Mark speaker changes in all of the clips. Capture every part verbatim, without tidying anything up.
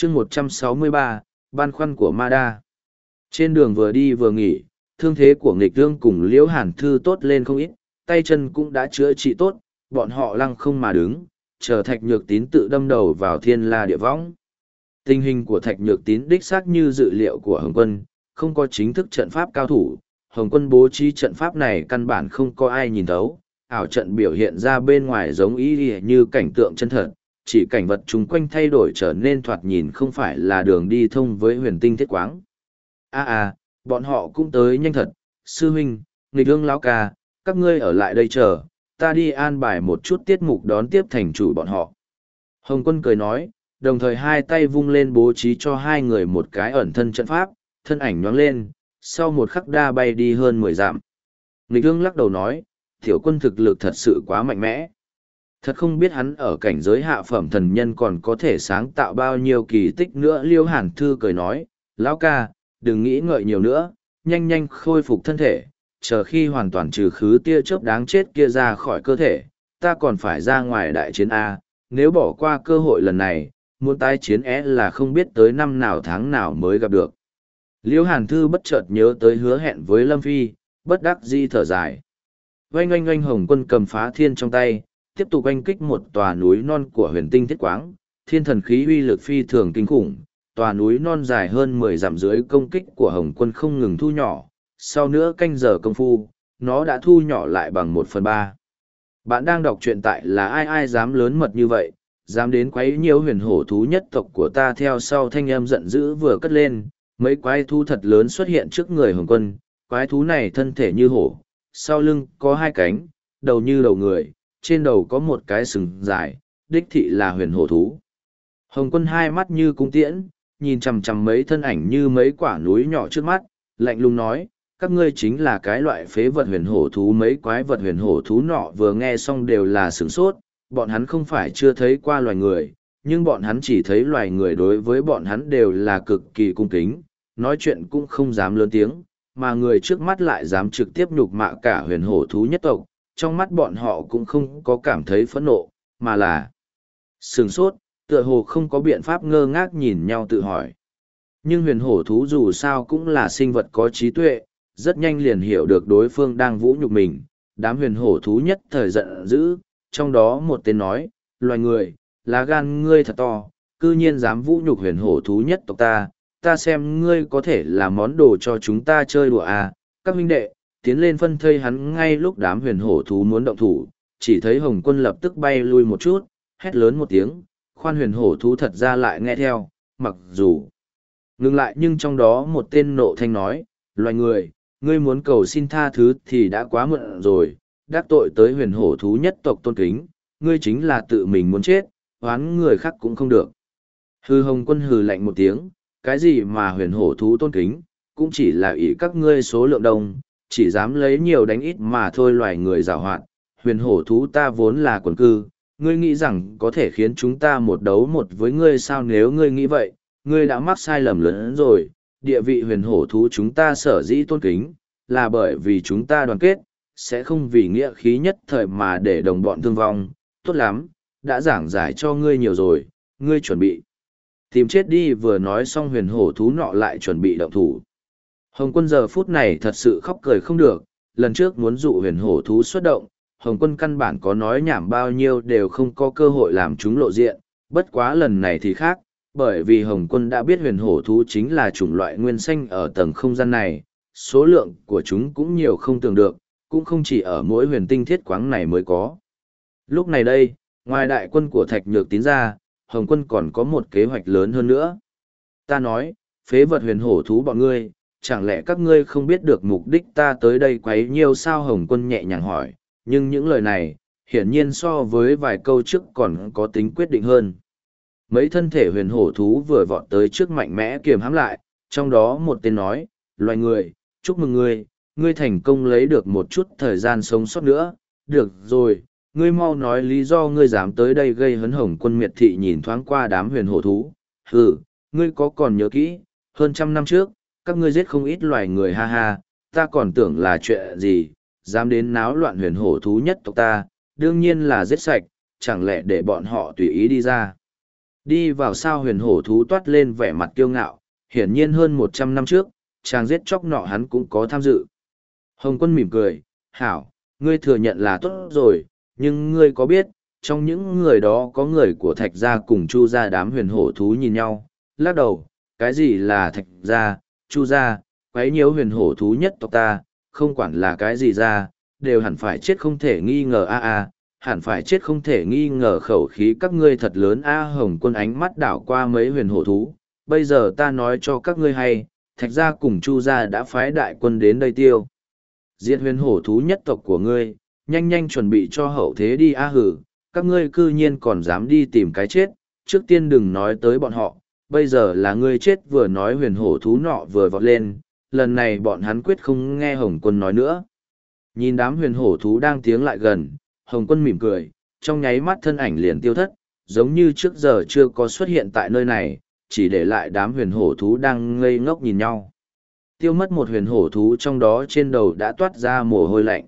Speaker 1: chương một trăm sáu mươi ba, băn khoăn của Ma Đa. Trên đường vừa đi vừa nghỉ, thương thế của nghịch thương cùng Liễu Hàn Thư tốt lên không ít, tay chân cũng đã chữa trị tốt, bọn họ lăng không mà đứng, chờ Thạch Nhược Tín tự đâm đầu vào thiên la địa võng. Tình hình của Thạch Nhược Tín đích xác như dự liệu của Hồng Quân, không có chính thức trận pháp cao thủ, Hồng Quân bố trí trận pháp này căn bản không có ai nhìn thấu, ảo trận biểu hiện ra bên ngoài giống y như cảnh tượng chân thật, chỉ cảnh vật chung quanh thay đổi trở nên thoạt nhìn không phải là đường đi thông với huyền tinh thiết quáng. À à, bọn họ cũng tới nhanh thật, sư huynh, nghịch ương lão ca, các ngươi ở lại đây chờ, ta đi an bài một chút tiết mục đón tiếp thành chủ bọn họ. Hồng Quân cười nói, đồng thời hai tay vung lên bố trí cho hai người một cái ẩn thân trận pháp, thân ảnh nhoáng lên, sau một khắc đa bay đi hơn mười dặm. Nghịch ương lắc đầu nói, tiểu quân thực lực thật sự quá mạnh mẽ. Thật không biết hắn ở cảnh giới hạ phẩm thần nhân còn có thể sáng tạo bao nhiêu kỳ tích nữa. Liêu Hàn Thư cười nói, lão ca, đừng nghĩ ngợi nhiều nữa, nhanh nhanh khôi phục thân thể, chờ khi hoàn toàn trừ khứ tia chớp đáng chết kia ra khỏi cơ thể, ta còn phải ra ngoài đại chiến A, nếu bỏ qua cơ hội lần này, muốn tái chiến é là không biết tới năm nào tháng nào mới gặp được. Liêu Hàn Thư bất chợt nhớ tới hứa hẹn với Lâm Phi, bất đắc dĩ thở dài. Oanh oanh oanh Hồng Quân cầm phá thiên trong tay, tiếp tục oanh kích một tòa núi non của huyền tinh thiết quáng, thiên thần khí uy lực phi thường kinh khủng, tòa núi non dài hơn mười dặm dưới công kích của Hồng Quân không ngừng thu nhỏ, sau nữa canh giờ công phu, nó đã thu nhỏ lại bằng một phần ba. Bạn đang đọc truyện tại là ai ai dám lớn mật như vậy, dám đến quấy nhiễu huyền hổ thú nhất tộc của ta. Theo sau thanh âm giận dữ vừa cất lên, mấy quái thú thật lớn xuất hiện trước người Hồng Quân, quái thú này thân thể như hổ, sau lưng có hai cánh, đầu như đầu người, trên đầu có một cái sừng dài, đích thị là huyền hổ thú. Hồng Quân hai mắt như cung tiễn, nhìn chằm chằm mấy thân ảnh như mấy quả núi nhỏ trước mắt, lạnh lùng nói, các ngươi chính là cái loại phế vật huyền hổ thú. Mấy quái vật huyền hổ thú nọ vừa nghe xong đều là sửng sốt, bọn hắn không phải chưa thấy qua loài người, nhưng bọn hắn chỉ thấy loài người đối với bọn hắn đều là cực kỳ cung kính, nói chuyện cũng không dám lớn tiếng, mà người trước mắt lại dám trực tiếp nhục mạ cả huyền hổ thú nhất tộc. Trong mắt bọn họ cũng không có cảm thấy phẫn nộ, mà là sửng sốt, tựa hồ không có biện pháp, ngơ ngác nhìn nhau tự hỏi. Nhưng huyền hổ thú dù sao cũng là sinh vật có trí tuệ, rất nhanh liền hiểu được đối phương đang vũ nhục mình. Đám huyền hổ thú nhất thời giận dữ, trong đó một tên nói, loài người, lá gan ngươi thật to, cư nhiên dám vũ nhục huyền hổ thú nhất tộc ta, ta xem ngươi có thể là món đồ cho chúng ta chơi đùa à, các huynh đệ, tiến lên phân thây hắn. Ngay lúc đám huyền hổ thú muốn động thủ, chỉ thấy Hồng Quân lập tức bay lui một chút, hét lớn một tiếng, khoan huyền hổ thú thật ra lại nghe theo, mặc dù ngừng lại nhưng trong đó một tên nộ thanh nói, loài người, ngươi muốn cầu xin tha thứ thì đã quá muộn rồi, đắc tội tới huyền hổ thú nhất tộc tôn kính, ngươi chính là tự mình muốn chết, oán người khác cũng không được. Hư Hồng Quân hừ lạnh một tiếng, cái gì mà huyền hổ thú tôn kính, cũng chỉ là ý các ngươi số lượng đông, chỉ dám lấy nhiều đánh ít mà thôi. Loài người giàu hoạt, huyền hổ thú ta vốn là quần cư, ngươi nghĩ rằng có thể khiến chúng ta một đấu một với ngươi sao? Nếu ngươi nghĩ vậy, ngươi đã mắc sai lầm lớn rồi. Địa vị huyền hổ thú chúng ta sở dĩ tôn kính, là bởi vì chúng ta đoàn kết, sẽ không vì nghĩa khí nhất thời mà để đồng bọn thương vong. Tốt lắm, đã giảng giải cho ngươi nhiều rồi, ngươi chuẩn bị tìm chết đi. Vừa nói xong huyền hổ thú nọ lại chuẩn bị động thủ. Hồng Quân giờ phút này thật sự khóc cười không được, lần trước muốn dụ huyền hổ thú xuất động, Hồng Quân căn bản có nói nhảm bao nhiêu đều không có cơ hội làm chúng lộ diện, bất quá lần này thì khác, bởi vì Hồng Quân đã biết huyền hổ thú chính là chủng loại nguyên sinh ở tầng không gian này, số lượng của chúng cũng nhiều không tưởng được, cũng không chỉ ở mỗi huyền tinh thiết quáng này mới có. Lúc này đây, ngoài đại quân của Thạch Nhược Tín ra, Hồng Quân còn có một kế hoạch lớn hơn nữa. Ta nói, phế vật huyền hổ thú bọn ngươi, chẳng lẽ các ngươi không biết được mục đích ta tới đây quấy nhiêu sao? Hồng Quân nhẹ nhàng hỏi, nhưng những lời này, hiển nhiên so với vài câu trước còn có tính quyết định hơn. Mấy thân thể huyền hổ thú vừa vọt tới trước mạnh mẽ kiềm hãm lại, trong đó một tên nói, loài người, chúc mừng ngươi, ngươi thành công lấy được một chút thời gian sống sót nữa, được rồi, ngươi mau nói lý do ngươi dám tới đây gây hấn. Hồng Quân miệt thị nhìn thoáng qua đám huyền hổ thú, hừ, ngươi có còn nhớ kỹ, hơn trăm năm trước, các ngươi giết không ít loài người, ha ha, ta còn tưởng là chuyện gì, dám đến náo loạn huyền hổ thú nhất tộc ta, đương nhiên là giết sạch, chẳng lẽ để bọn họ tùy ý đi ra. Đi vào sao huyền hổ thú toát lên vẻ mặt kiêu ngạo, hiển nhiên hơn một trăm năm trước, chàng giết chóc nọ hắn cũng có tham dự. Hồng Quân mỉm cười, hảo, ngươi thừa nhận là tốt rồi, nhưng ngươi có biết, trong những người đó có người của Thạch gia cùng Chu gia. Đám huyền hổ thú nhìn nhau, lắc đầu, cái gì là Thạch gia, Chu gia, quấy nhiễu huyền hổ thú nhất tộc ta, không quản là cái gì ra, đều hẳn phải chết không thể nghi ngờ a a, hẳn phải chết không thể nghi ngờ. Khẩu khí các ngươi thật lớn a. Hồng Quân ánh mắt đảo qua mấy huyền hổ thú, bây giờ ta nói cho các ngươi hay, Thạch gia cùng Chu gia đã phái đại quân đến đây tiêu diệt huyền hổ thú nhất tộc của ngươi, nhanh nhanh chuẩn bị cho hậu thế đi a. Hử, các ngươi cư nhiên còn dám đi tìm cái chết, trước tiên đừng nói tới bọn họ, bây giờ là ngươi chết. Vừa nói huyền hổ thú nọ vừa vọt lên, lần này bọn hắn quyết không nghe Hồng Quân nói nữa. Nhìn đám huyền hổ thú đang tiến lại gần, Hồng Quân mỉm cười, trong nháy mắt thân ảnh liền tiêu thất, giống như trước giờ chưa có xuất hiện tại nơi này, chỉ để lại đám huyền hổ thú đang ngây ngốc nhìn nhau. Tiêu mất một huyền hổ thú trong đó trên đầu đã toát ra mồ hôi lạnh.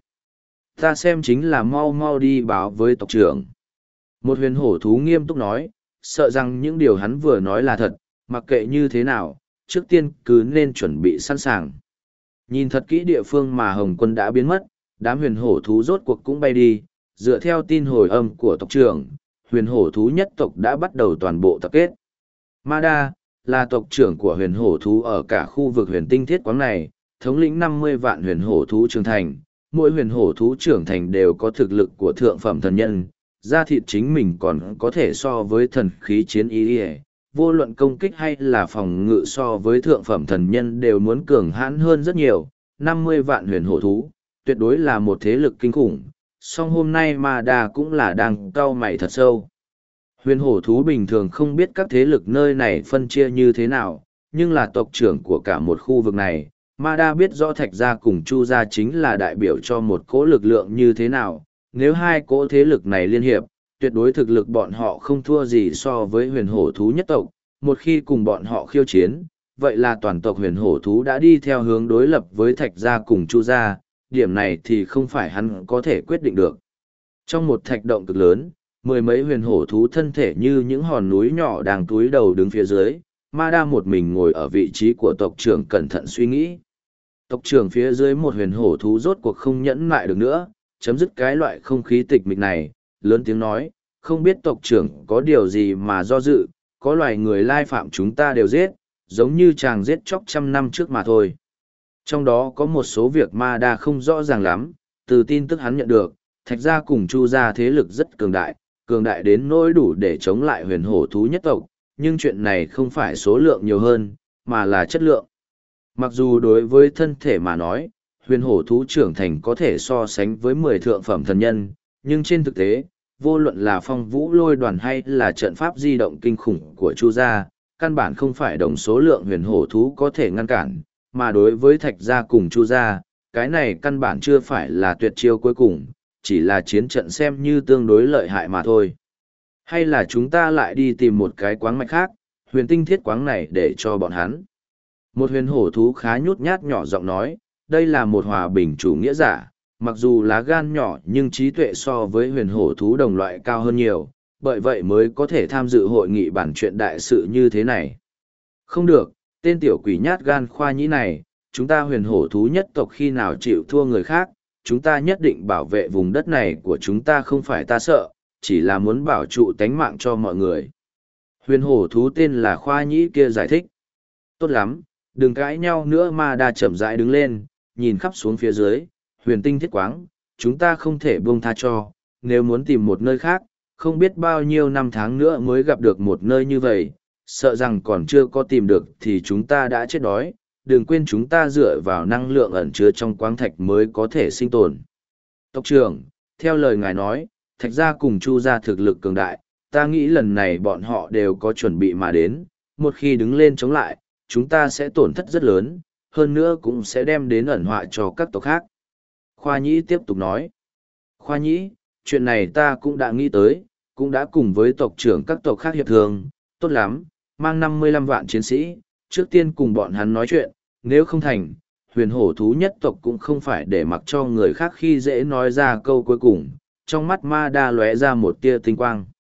Speaker 1: Ta xem chính là mau mau đi báo với tộc trưởng. Một huyền hổ thú nghiêm túc nói, sợ rằng những điều hắn vừa nói là thật, mặc kệ như thế nào, trước tiên cứ nên chuẩn bị sẵn sàng. Nhìn thật kỹ địa phương mà Hồng Quân đã biến mất, đám huyền hổ thú rốt cuộc cũng bay đi, dựa theo tin hồi âm của tộc trưởng, huyền hổ thú nhất tộc đã bắt đầu toàn bộ tập kết. Ma Đa là tộc trưởng của huyền hổ thú ở cả khu vực huyền tinh thiết quáng này, thống lĩnh năm mươi vạn huyền hổ thú trưởng thành, mỗi huyền hổ thú trưởng thành đều có thực lực của thượng phẩm thần nhân, da thịt chính mình còn có thể so với thần khí chiến ý, vô luận công kích hay là phòng ngự so với thượng phẩm thần nhân đều muốn cường hãn hơn rất nhiều. Năm mươi vạn huyền hổ thú, tuyệt đối là một thế lực kinh khủng, song hôm nay Ma Đa cũng là đang cau mày thật sâu. Huyền hổ thú bình thường không biết các thế lực nơi này phân chia như thế nào, nhưng là tộc trưởng của cả một khu vực này, Ma Đa biết rõ Thạch gia cùng Chu gia chính là đại biểu cho một cỗ lực lượng như thế nào. Nếu hai cỗ thế lực này liên hiệp, tuyệt đối thực lực bọn họ không thua gì so với huyền hổ thú nhất tộc. Một khi cùng bọn họ khiêu chiến, vậy là toàn tộc huyền hổ thú đã đi theo hướng đối lập với Thạch gia cùng Chu gia, điểm này thì không phải hắn có thể quyết định được. Trong một thạch động cực lớn, mười mấy huyền hổ thú thân thể như những hòn núi nhỏ đang túi đầu đứng phía dưới, Ma Đa một mình ngồi ở vị trí của tộc trưởng cẩn thận suy nghĩ. Tộc trưởng phía dưới một huyền hổ thú rốt cuộc không nhẫn nại được nữa, chấm dứt cái loại không khí tịch mịch này, lớn tiếng nói, không biết tộc trưởng có điều gì mà do dự, có loài người lai phạm chúng ta đều giết, giống như chàng giết chóc trăm năm trước mà thôi. Trong đó có một số việc Ma Đa không rõ ràng lắm, từ tin tức hắn nhận được, Thạch gia cùng Chu gia thế lực rất cường đại, cường đại đến nỗi đủ để chống lại huyền hổ thú nhất tộc, nhưng chuyện này không phải số lượng nhiều hơn, mà là chất lượng. Mặc dù đối với thân thể mà nói, huyền hổ thú trưởng thành có thể so sánh với mười thượng phẩm thần nhân, nhưng trên thực tế, vô luận là phong vũ lôi đoàn hay là trận pháp di động kinh khủng của Chu gia, căn bản không phải đồng số lượng huyền hổ thú có thể ngăn cản, mà đối với Thạch gia cùng Chu gia, cái này căn bản chưa phải là tuyệt chiêu cuối cùng, chỉ là chiến trận xem như tương đối lợi hại mà thôi. Hay là chúng ta lại đi tìm một cái quáng mạch khác, huyền tinh thiết quáng này để cho bọn hắn. Một huyền hổ thú khá nhút nhát nhỏ giọng nói, đây là một hòa bình chủ nghĩa giả, mặc dù lá gan nhỏ nhưng trí tuệ so với huyền hổ thú đồng loại cao hơn nhiều, bởi vậy mới có thể tham dự hội nghị bản chuyện đại sự như thế này. Không được, tên tiểu quỷ nhát gan khoa nhĩ này, chúng ta huyền hổ thú nhất tộc khi nào chịu thua người khác, chúng ta nhất định bảo vệ vùng đất này của chúng ta, không phải ta sợ, chỉ là muốn bảo trụ tánh mạng cho mọi người. Huyền hổ thú tên là khoa nhĩ kia giải thích. Tốt lắm, đừng cãi nhau nữa. Ma Đa chậm rãi đứng lên, nhìn khắp xuống phía dưới, huyền tinh thiết quáng, chúng ta không thể buông tha cho, nếu muốn tìm một nơi khác, không biết bao nhiêu năm tháng nữa mới gặp được một nơi như vậy, sợ rằng còn chưa có tìm được thì chúng ta đã chết đói, đừng quên chúng ta dựa vào năng lượng ẩn chứa trong quáng thạch mới có thể sinh tồn. Tộc trưởng, theo lời ngài nói, Thạch gia cùng Chu gia thực lực cường đại, ta nghĩ lần này bọn họ đều có chuẩn bị mà đến, một khi đứng lên chống lại, chúng ta sẽ tổn thất rất lớn, hơn nữa cũng sẽ đem đến ẩn họa cho các tộc khác. Khoa Nhĩ tiếp tục nói, Khoa Nhĩ, chuyện này ta cũng đã nghĩ tới, cũng đã cùng với tộc trưởng các tộc khác hiệp thương, tốt lắm, mang năm mươi lăm vạn chiến sĩ, trước tiên cùng bọn hắn nói chuyện, nếu không thành, huyền hổ thú nhất tộc cũng không phải để mặc cho người khác khi dễ nói ra câu cuối cùng. Trong mắt Ma Đa lóe ra một tia tinh quang.